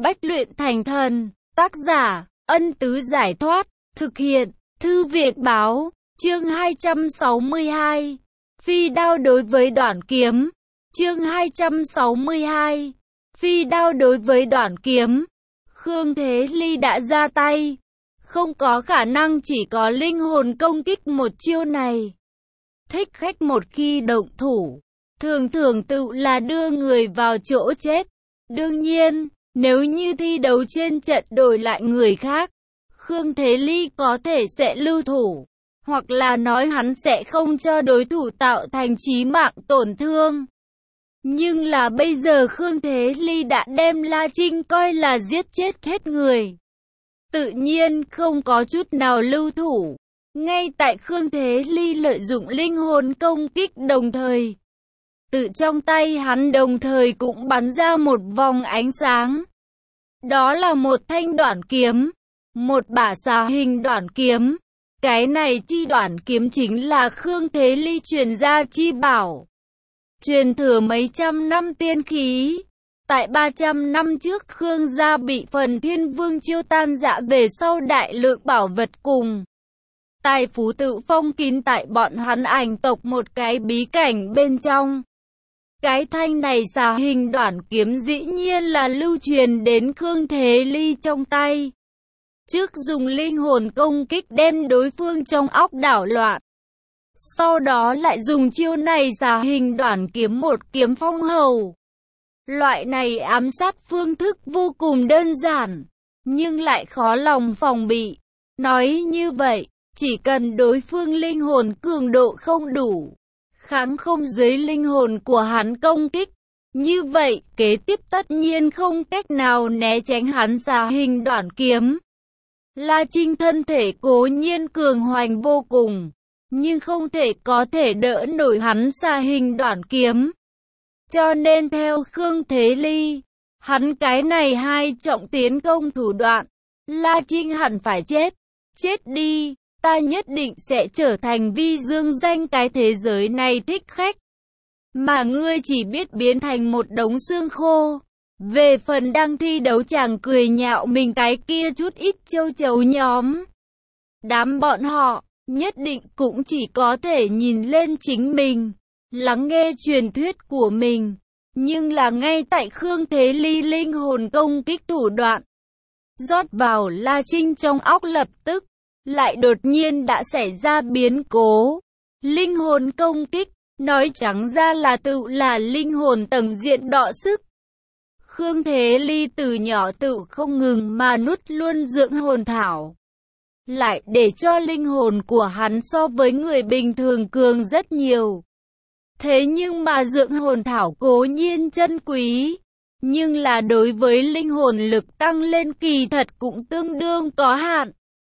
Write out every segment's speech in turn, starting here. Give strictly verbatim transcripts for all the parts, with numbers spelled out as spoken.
Bách luyện thành thần. Tác giả, Ân Tứ Giải Thoát. Thực hiện, Thư Viện Báo. Chương hai trăm sáu mươi hai. Phi đao đối với Đoản Kiếm. Chương hai trăm sáu mươi hai. Phi đao đối với Đoản Kiếm. Khương Thế Ly đã ra tay. Không có khả năng chỉ có linh hồn công kích một chiêu này. Thích khách một khi động thủ, thường thường tự là đưa người vào chỗ chết. Đương nhiên, nếu như thi đấu trên trận đổi lại người khác, Khương Thế Ly có thể sẽ lưu thủ, hoặc là nói hắn sẽ không cho đối thủ tạo thành chí mạng tổn thương. Nhưng là bây giờ Khương Thế Ly đã đem La Trinh coi là giết chết hết người. Tự nhiên không có chút nào lưu thủ. Ngay tại Khương Thế Ly lợi dụng linh hồn công kích đồng thời, tự trong tay hắn đồng thời cũng bắn ra một vòng ánh sáng. Đó là một thanh đoản kiếm, một bả xà hình đoản kiếm. Cái này chi đoản kiếm chính là Khương Thế Ly truyền ra chi bảo, truyền thừa mấy trăm năm tiên khí. Tại ba trăm năm trước Khương gia bị Phần Thiên Vương chiêu tan rã về sau, đại lượng bảo vật cùng tài phú tự phong kín tại bọn hắn Ảnh tộc một cái bí cảnh bên trong. Cái thanh này xà hình đoản kiếm dĩ nhiên là lưu truyền đến Khương Thế Ly trong tay. Trước dùng linh hồn công kích đem đối phương trong óc đảo loạn, sau đó lại dùng chiêu này xà hình đoản kiếm một kiếm phong hầu. Loại này ám sát phương thức vô cùng đơn giản, nhưng lại khó lòng phòng bị. Nói như vậy, chỉ cần đối phương linh hồn cường độ không đủ, kháng không dưới linh hồn của hắn công kích, như vậy kế tiếp tất nhiên không cách nào né tránh hắn xà hình đoản kiếm. La Trinh thân thể cố nhiên cường hoành vô cùng, nhưng không thể có thể đỡ nổi hắn xà hình đoản kiếm. Cho nên theo Khương Thế Ly, hắn cái này hai trọng tiến công thủ đoạn, La Trinh hẳn phải chết. Chết đi, ta nhất định sẽ trở thành vi dương danh cái thế giới này thích khách, mà ngươi chỉ biết biến thành một đống xương khô. Về phần đang thi đấu chàng cười nhạo mình cái kia chút ít châu chấu nhóm, đám bọn họ nhất định cũng chỉ có thể nhìn lên chính mình, lắng nghe truyền thuyết của mình. Nhưng là ngay tại Khương Thế Ly linh hồn công kích thủ đoạn rót vào La Trinh trong óc, lập tức lại đột nhiên đã xảy ra biến cố. Linh hồn công kích, nói trắng ra là tự là linh hồn tầng diện đọ sức. Khương Thế Ly từ nhỏ tự không ngừng mà nuốt luôn dưỡng hồn thảo, lại để cho linh hồn của hắn so với người bình thường cường rất nhiều. Thế nhưng mà dưỡng hồn thảo cố nhiên chân quý, nhưng là đối với linh hồn lực tăng lên kỳ thật cũng tương đương có hạn.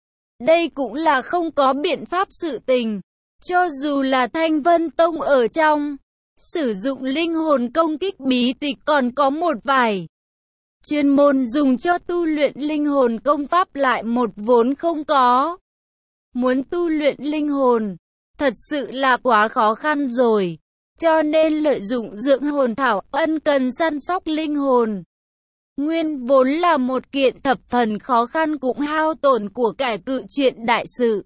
Đây cũng là không có biện pháp sự tình. Cho dù là Thanh Vân Tông ở trong, sử dụng linh hồn công kích bí tịch còn có một vài chuyên môn dùng cho tu luyện linh hồn công pháp lại một vốn không có. Muốn tu luyện linh hồn, thật sự là quá khó khăn rồi. Cho nên lợi dụng dưỡng hồn thảo ân cần săn sóc linh hồn, nguyên vốn là một kiện thập phần khó khăn cũng hao tổn của cải cự chuyện đại sự.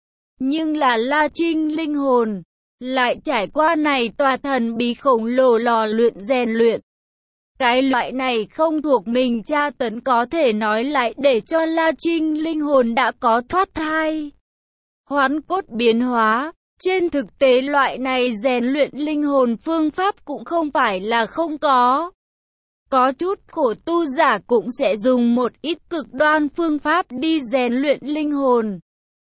Nhưng là La Trinh linh hồn lại trải qua này tòa thần bí khổng lồ lò luyện rèn luyện. Cái loại này không thuộc mình tra tấn có thể nói lại để cho La Trinh linh hồn đã có thoát thai, hoán cốt biến hóa. Trên thực tế loại này rèn luyện linh hồn phương pháp cũng không phải là không có. Có chút khổ tu giả cũng sẽ dùng một ít cực đoan phương pháp đi rèn luyện linh hồn.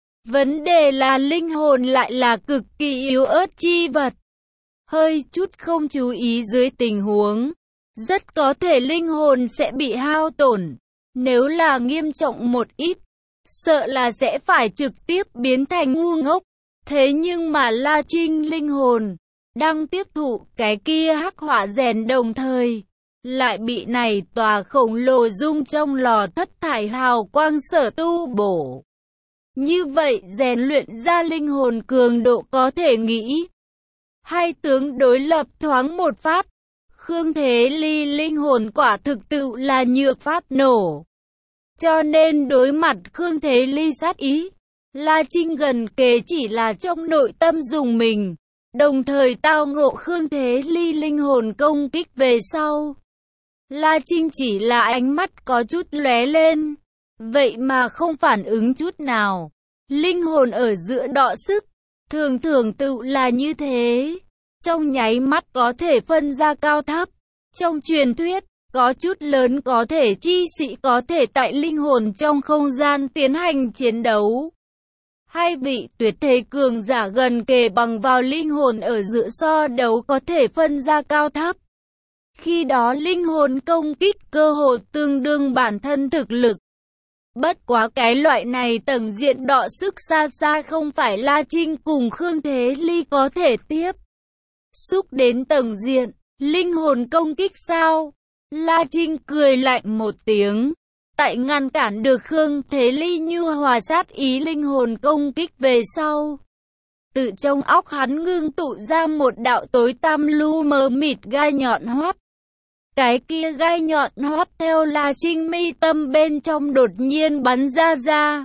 Vấn đề là linh hồn lại là cực kỳ yếu ớt chi vật. Hơi chút không chú ý dưới tình huống, rất có thể linh hồn sẽ bị hao tổn. Nếu là nghiêm trọng một ít, sợ là sẽ phải trực tiếp biến thành ngu ngốc. Thế nhưng mà La Trinh linh hồn đang tiếp thụ cái kia hắc hỏa rèn đồng thời, lại bị này tòa khổng lồ dung trong lò thất thải hào quang sở tu bổ. Như vậy rèn luyện ra linh hồn cường độ có thể nghĩ hai tướng đối lập thoáng một phát. Khương Thế Ly linh hồn quả thực tự là nhược phát nổ. Cho nên đối mặt Khương Thế Ly sát ý, La Trinh gần kề chỉ là trong nội tâm dùng mình, đồng thời tao ngộ Khương Thế Ly linh hồn công kích về sau. La Trinh chỉ là ánh mắt có chút lóe lên, vậy mà không phản ứng chút nào. Linh hồn ở giữa đọ sức, thường thường tự là như thế. Trong nháy mắt có thể phân ra cao thấp. Trong truyền thuyết, có chút lớn có thể chi sĩ có thể tại linh hồn trong không gian tiến hành chiến đấu. Hai vị tuyệt thế cường giả gần kề bằng vào linh hồn ở giữa so đấu có thể phân ra cao thấp. Khi đó linh hồn công kích cơ hồ tương đương bản thân thực lực. Bất quá cái loại này tầng diện đọ sức xa xa không phải La Trinh cùng Khương Thế Ly có thể tiếp xúc đến tầng diện, linh hồn công kích sao? La Trinh cười lạnh một tiếng, tại ngăn cản được Khương Thế Ly nhu hòa sát ý linh hồn công kích về sau. Tự trong óc hắn ngưng tụ ra một đạo tối tăm lu mờ mịt gai nhọn hoắt. Cái kia gai nhọn hoắt theo La Trinh mi tâm bên trong đột nhiên bắn ra ra,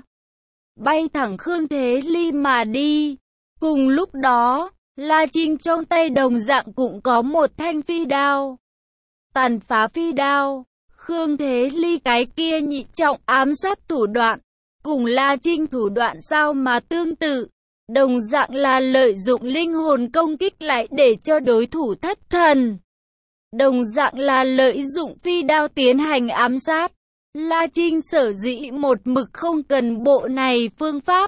bay thẳng Khương Thế Ly mà đi. Cùng lúc đó, La Trinh trong tay đồng dạng cũng có một thanh phi đao. Tàn phá phi đao, Khương Thế Ly cái kia nhị trọng ám sát thủ đoạn, cùng La Trinh thủ đoạn sao mà tương tự. Đồng dạng là lợi dụng linh hồn công kích lại để cho đối thủ thất thần. Đồng dạng là lợi dụng phi đao tiến hành ám sát. La Trinh sở dĩ một mực không cần bộ này phương pháp.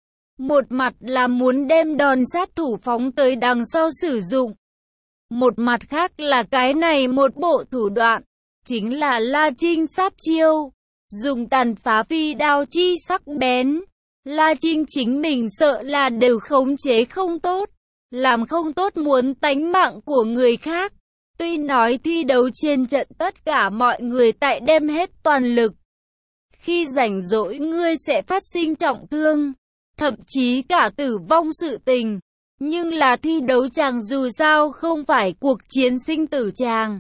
Một mặt là muốn đem đòn sát thủ phóng tới đằng sau sử dụng. Một mặt khác là cái này một bộ thủ đoạn, chính là La Trinh sát chiêu. Dùng tàn phá phi đao chi sắc bén. La Trinh chính mình sợ là đều khống chế không tốt. Làm không tốt muốn tánh mạng của người khác. Tuy nói thi đấu trên trận tất cả mọi người tại đem hết toàn lực. Khi rảnh rỗi ngươi sẽ phát sinh trọng thương, thậm chí cả tử vong sự tình. Nhưng là thi đấu chàng dù sao không phải cuộc chiến sinh tử chàng.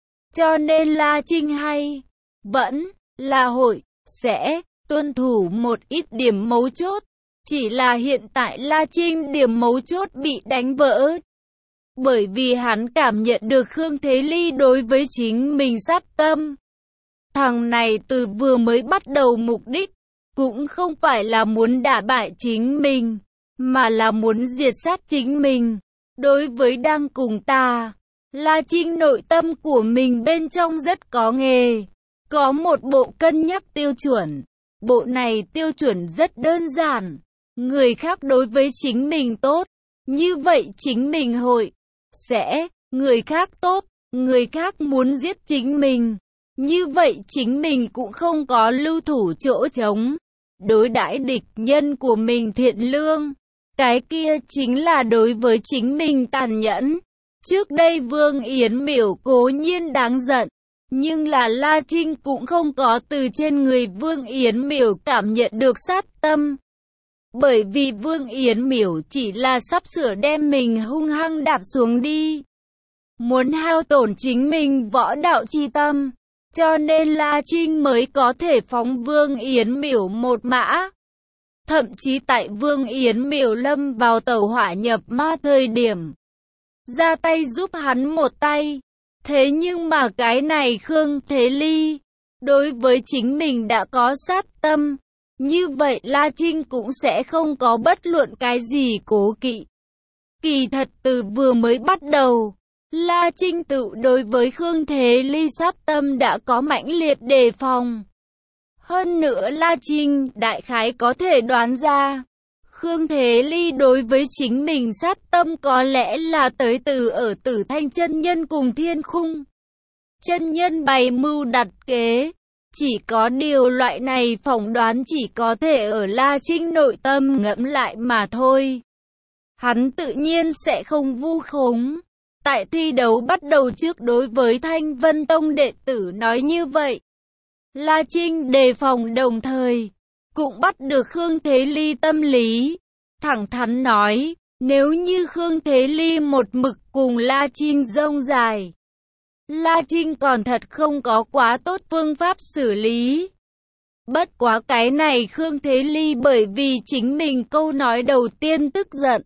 Cho nên La Trinh hay, vẫn là hội, sẽ tuân thủ một ít điểm mấu chốt. Chỉ là hiện tại La Trinh điểm mấu chốt bị đánh vỡ. Bởi vì hắn cảm nhận được Khương Thế Ly đối với chính mình sát tâm. Thằng này từ vừa mới bắt đầu mục đích, cũng không phải là muốn đả bại chính mình, mà là muốn diệt sát chính mình. Đối với đang cùng ta, La Trinh nội tâm của mình bên trong rất có nghề. Có một bộ cân nhắc tiêu chuẩn. Bộ này tiêu chuẩn rất đơn giản. Người khác đối với chính mình tốt, như vậy chính mình hội, sẽ, người khác tốt, người khác muốn giết chính mình. Như vậy chính mình cũng không có lưu thủ chỗ trống. Đối đãi địch nhân của mình thiện lương, cái kia chính là đối với chính mình tàn nhẫn. Trước đây Vương Yến Miểu cố nhiên đáng giận, nhưng là La Trinh cũng không có từ trên người Vương Yến Miểu cảm nhận được sát tâm. Bởi vì Vương Yến Miểu chỉ là sắp sửa đem mình hung hăng đạp xuống đi. Muốn hao tổn chính mình võ đạo chi tâm. Cho nên La Trinh mới có thể phóng Vương Yến Miểu một mã. Thậm chí tại Vương Yến Miểu lâm vào tẩu hỏa nhập ma thời điểm, ra tay giúp hắn một tay. Thế nhưng mà cái này Khương Thế Ly, đối với chính mình đã có sát tâm. Như vậy La Trinh cũng sẽ không có bất luận cái gì cố kỵ. Kỳ thật từ vừa mới bắt đầu, La Trinh tự đối với Khương Thế Ly sát tâm đã có mãnh liệt đề phòng. Hơn nữa La Trinh đại khái có thể đoán ra, Khương Thế Ly đối với chính mình sát tâm có lẽ là tới từ ở Tử Thanh chân nhân cùng Thiên Khung chân nhân bày mưu đặt kế. Chỉ có điều loại này phỏng đoán chỉ có thể ở La Trinh nội tâm ngẫm lại mà thôi. Hắn tự nhiên sẽ không vu khống. Tại thi đấu bắt đầu trước đối với Thanh Vân Tông đệ tử nói như vậy. La Trinh đề phòng đồng thời, cũng bắt được Khương Thế Ly tâm lý. Thẳng thắn nói, nếu như Khương Thế Ly một mực cùng La Trinh rông dài, La Trinh còn thật không có quá tốt phương pháp xử lý. Bất quá cái này Khương Thế Ly bởi vì chính mình câu nói đầu tiên tức giận.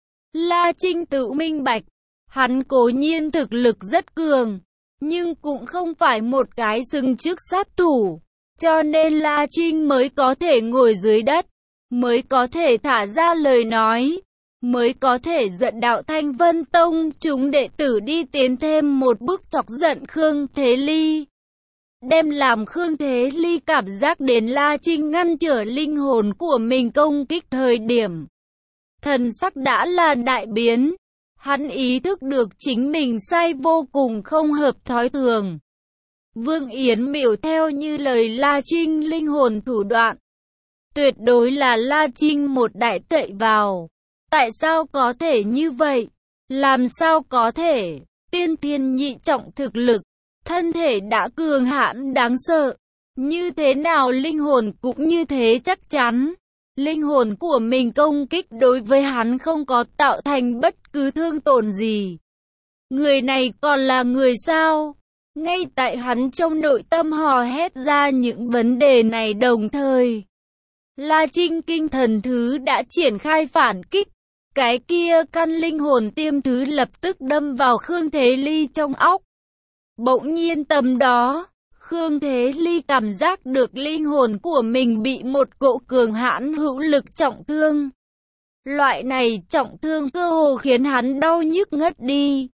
La Trinh tự minh bạch, hắn cố nhiên thực lực rất cường, nhưng cũng không phải một cái xưng chức sát thủ. Cho nên La Trinh mới có thể ngồi dưới đất, mới có thể thả ra lời nói, mới có thể dẫn đạo Thanh Vân Tông chúng đệ tử đi tiến thêm một bước chọc giận Khương Thế Ly. Đem làm Khương Thế Ly cảm giác đến La Trinh ngăn trở linh hồn của mình công kích thời điểm. Thần sắc đã là đại biến, hắn ý thức được chính mình sai vô cùng không hợp thói thường. Vương Yến miểu theo như lời La Trinh linh hồn thủ đoạn. Tuyệt đối là La Trinh một đại tậy vào. Tại sao có thể như vậy? Làm sao có thể? Tiên thiên nhị trọng thực lực, thân thể đã cường hãn đáng sợ. Như thế nào linh hồn cũng như thế chắc chắn. Linh hồn của mình công kích đối với hắn không có tạo thành bất cứ thương tổn gì. Người này còn là người sao? Ngay tại hắn trong nội tâm hò hét ra những vấn đề này đồng thời. La Trinh kinh thần thứ đã triển khai phản kích. Cái kia căn linh hồn tiêm thứ lập tức đâm vào Khương Thế Ly trong óc. Bỗng nhiên tầm đó, Khương Thế Ly cảm giác được linh hồn của mình bị một cỗ cường hãn hữu lực trọng thương. Loại này trọng thương cơ hồ khiến hắn đau nhức ngất đi.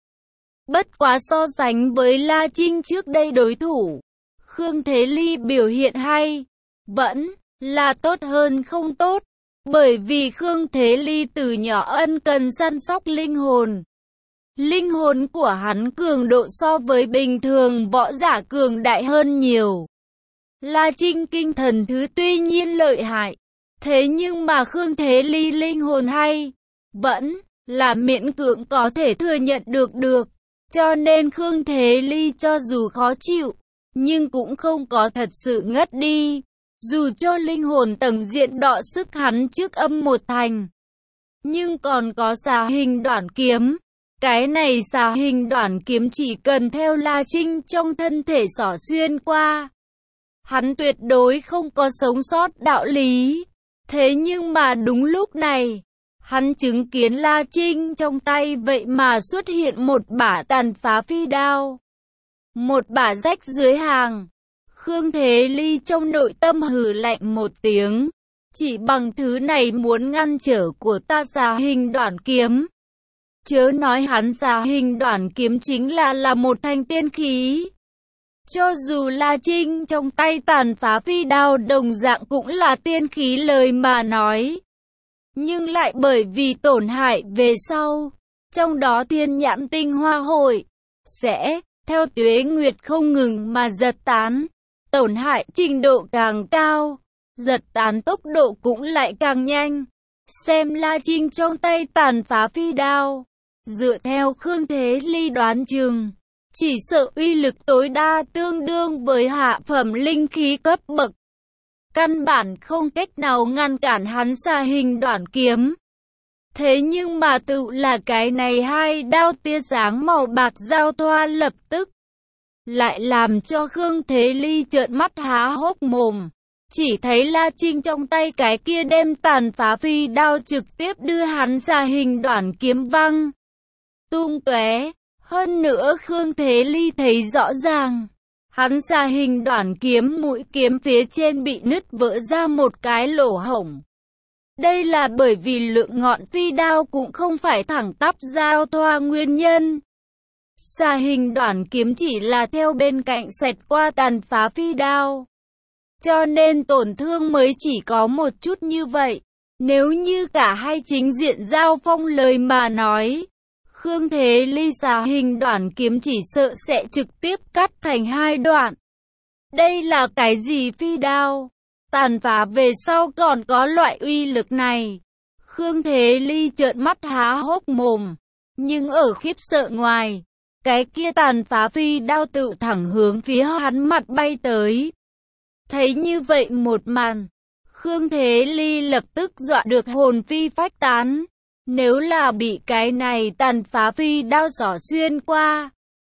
Bất quá so sánh với La Trinh trước đây đối thủ, Khương Thế Ly biểu hiện hay, vẫn là tốt hơn không tốt. Bởi vì Khương Thế Ly từ nhỏ ân cần săn sóc linh hồn. Linh hồn của hắn cường độ so với bình thường võ giả cường đại hơn nhiều. La Trinh kinh thần thứ tuy nhiên lợi hại, thế nhưng mà Khương Thế Ly linh hồn hay, vẫn là miễn cưỡng có thể thừa nhận được được. Cho nên Khương Thế Ly cho dù khó chịu, nhưng cũng không có thật sự ngất đi. Dù cho linh hồn tầng diện đọ sức hắn trước âm một thành, nhưng còn có xà hình đoản kiếm. Cái này xà hình đoản kiếm chỉ cần theo La Trinh trong thân thể xỏ xuyên qua, hắn tuyệt đối không có sống sót đạo lý. Thế nhưng mà đúng lúc này, hắn chứng kiến La Trinh trong tay vậy mà xuất hiện một bả tàn phá phi đao. Một bả rách dưới hàng. Khương Thế Ly trong nội tâm hừ lạnh một tiếng. Chỉ bằng thứ này muốn ngăn trở của ta xà hình đoản kiếm. Chớ nói hắn xà hình đoản kiếm chính là là một thanh tiên khí. Cho dù La Trinh trong tay tàn phá phi đao đồng dạng cũng là tiên khí lời mà nói. Nhưng lại bởi vì tổn hại về sau, trong đó thiên nhãn tinh hoa hội, sẽ, theo tuế nguyệt không ngừng mà giật tán. Tổn hại trình độ càng cao, giật tán tốc độ cũng lại càng nhanh. Xem La Trinh trong tay tàn phá phi đao, dựa theo Khương Thế Ly đoán chừng, chỉ sợ uy lực tối đa tương đương với hạ phẩm linh khí cấp bậc. Căn bản không cách nào ngăn cản hắn xà hình đoản kiếm. Thế nhưng mà tự là cái này hai đao tia sáng màu bạc giao thoa lập tức, lại làm cho Khương Thế Ly trợn mắt há hốc mồm. Chỉ thấy La Trinh trong tay cái kia đem tàn phá phi đao trực tiếp đưa hắn xà hình đoản kiếm văng tung tóe. Hơn nữa Khương Thế Ly thấy rõ ràng, hắn xà hình đoản kiếm mũi kiếm phía trên bị nứt vỡ ra một cái lỗ hổng. Đây là bởi vì lượng ngọn phi đao cũng không phải thẳng tắp giao thoa nguyên nhân. Xà hình đoản kiếm chỉ là theo bên cạnh xẹt qua tàn phá phi đao, cho nên tổn thương mới chỉ có một chút như vậy. Nếu như cả hai chính diện giao phong lời mà nói, Khương Thế Ly xà hình đoản kiếm chỉ sợ sẽ trực tiếp cắt thành hai đoạn. Đây là cái gì phi đao? Tàn phá về sau còn có loại uy lực này. Khương Thế Ly trợn mắt há hốc mồm, nhưng ở khiếp sợ ngoài, cái kia tàn phá phi đao tự thẳng hướng phía hắn mặt bay tới. Thấy như vậy một màn, Khương Thế Ly lập tức dọa được hồn phi phách tán. Nếu là bị cái này tàn phá phi đao xỏ xuyên qua,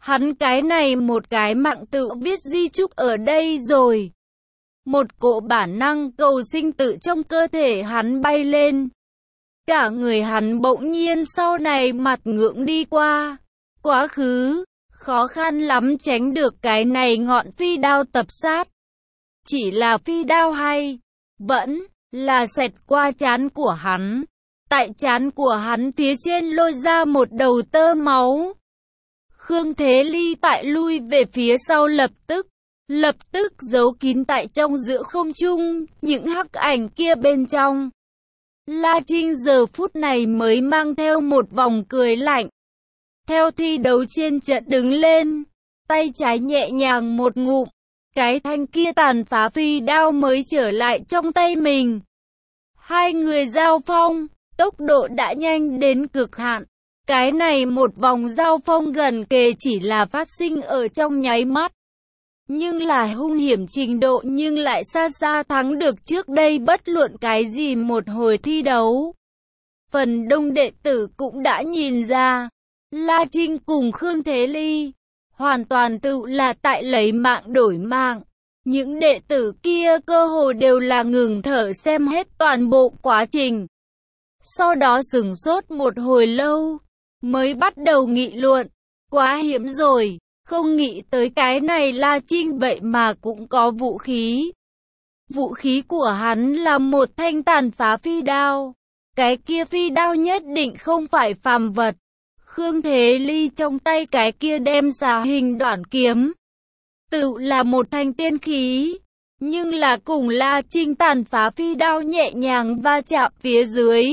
Hắn cái này một cái mạng tự viết di chúc ở đây rồi. Một cỗ bản năng cầu sinh tự trong cơ thể hắn bay lên. Cả người hắn bỗng nhiên sau này mặt ngưỡng đi qua. Quá khứ, khó khăn lắm tránh được cái này ngọn phi đao tập sát. Chỉ là phi đao hay, vẫn là xẹt qua trán của hắn. Tại trán của hắn phía trên lôi ra một đầu tơ máu. Khương Thế Ly tại lui về phía sau lập tức, lập tức giấu kín tại trong giữa không trung, những hắc ảnh kia bên trong. La Trinh giờ phút này mới mang theo một vòng cười lạnh. Theo thi đấu trên trận đứng lên, tay trái nhẹ nhàng một ngụm, cái thanh kia tàn phá phi đao mới trở lại trong tay mình. Hai người giao phong, tốc độ đã nhanh đến cực hạn. Cái này một vòng giao phong gần kề chỉ là phát sinh ở trong nháy mắt. Nhưng là hung hiểm trình độ nhưng lại xa xa thắng được trước đây bất luận cái gì một hồi thi đấu. Phần đông đệ tử cũng đã nhìn ra, La Trinh cùng Khương Thế Ly, hoàn toàn tự là tại lấy mạng đổi mạng. Những đệ tử kia cơ hồ đều là ngừng thở xem hết toàn bộ quá trình. Sau đó sửng sốt một hồi lâu, mới bắt đầu nghị luận, quá hiếm rồi, không nghĩ tới cái này La Trinh vậy mà cũng có vũ khí. Vũ khí của hắn là một thanh tàn phá phi đao, cái kia phi đao nhất định không phải phàm vật. Khương Thế Ly trong tay cái kia đem xà hình đoạn kiếm, tự là một thanh tiên khí, nhưng là cùng La Trinh tàn phá phi đao nhẹ nhàng va chạm phía dưới.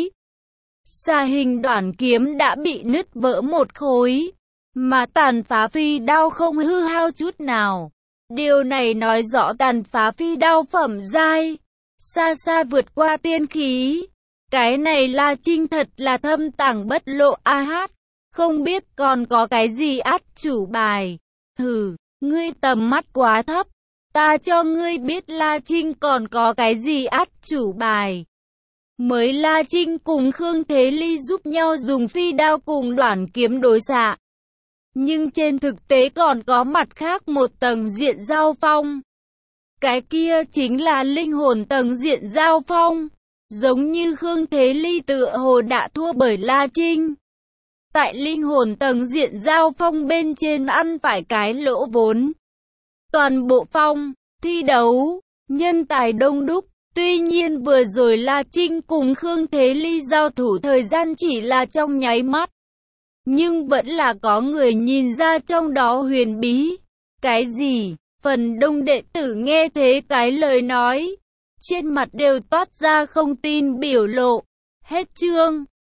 Xà hình đoạn kiếm đã bị nứt vỡ một khối, mà tàn phá phi đao không hư hao chút nào. Điều này nói rõ tàn phá phi đao phẩm giai, xa xa vượt qua tiên khí. Cái này La Trinh thật là thâm tàng bất lộ a hát, không biết còn có cái gì át chủ bài. Hừ, ngươi tầm mắt quá thấp, ta cho ngươi biết La Trinh còn có cái gì át chủ bài. Mới La Trinh cùng Khương Thế Ly giúp nhau dùng phi đao cùng đoạn kiếm đối xạ. Nhưng trên thực tế còn có mặt khác một tầng diện giao phong. Cái kia chính là linh hồn tầng diện giao phong. Giống như Khương Thế Ly tựa hồ đã thua bởi La Trinh. Tại linh hồn tầng diện giao phong bên trên ăn phải cái lỗ vốn. Toàn bộ phong, thi đấu, nhân tài đông đúc. Tuy nhiên vừa rồi La Trinh cùng Khương Thế Ly giao thủ thời gian chỉ là trong nháy mắt. Nhưng vẫn là có người nhìn ra trong đó huyền bí. Cái gì? Phần đông đệ tử nghe thế cái lời nói, trên mặt đều toát ra không tin biểu lộ. Hết chương.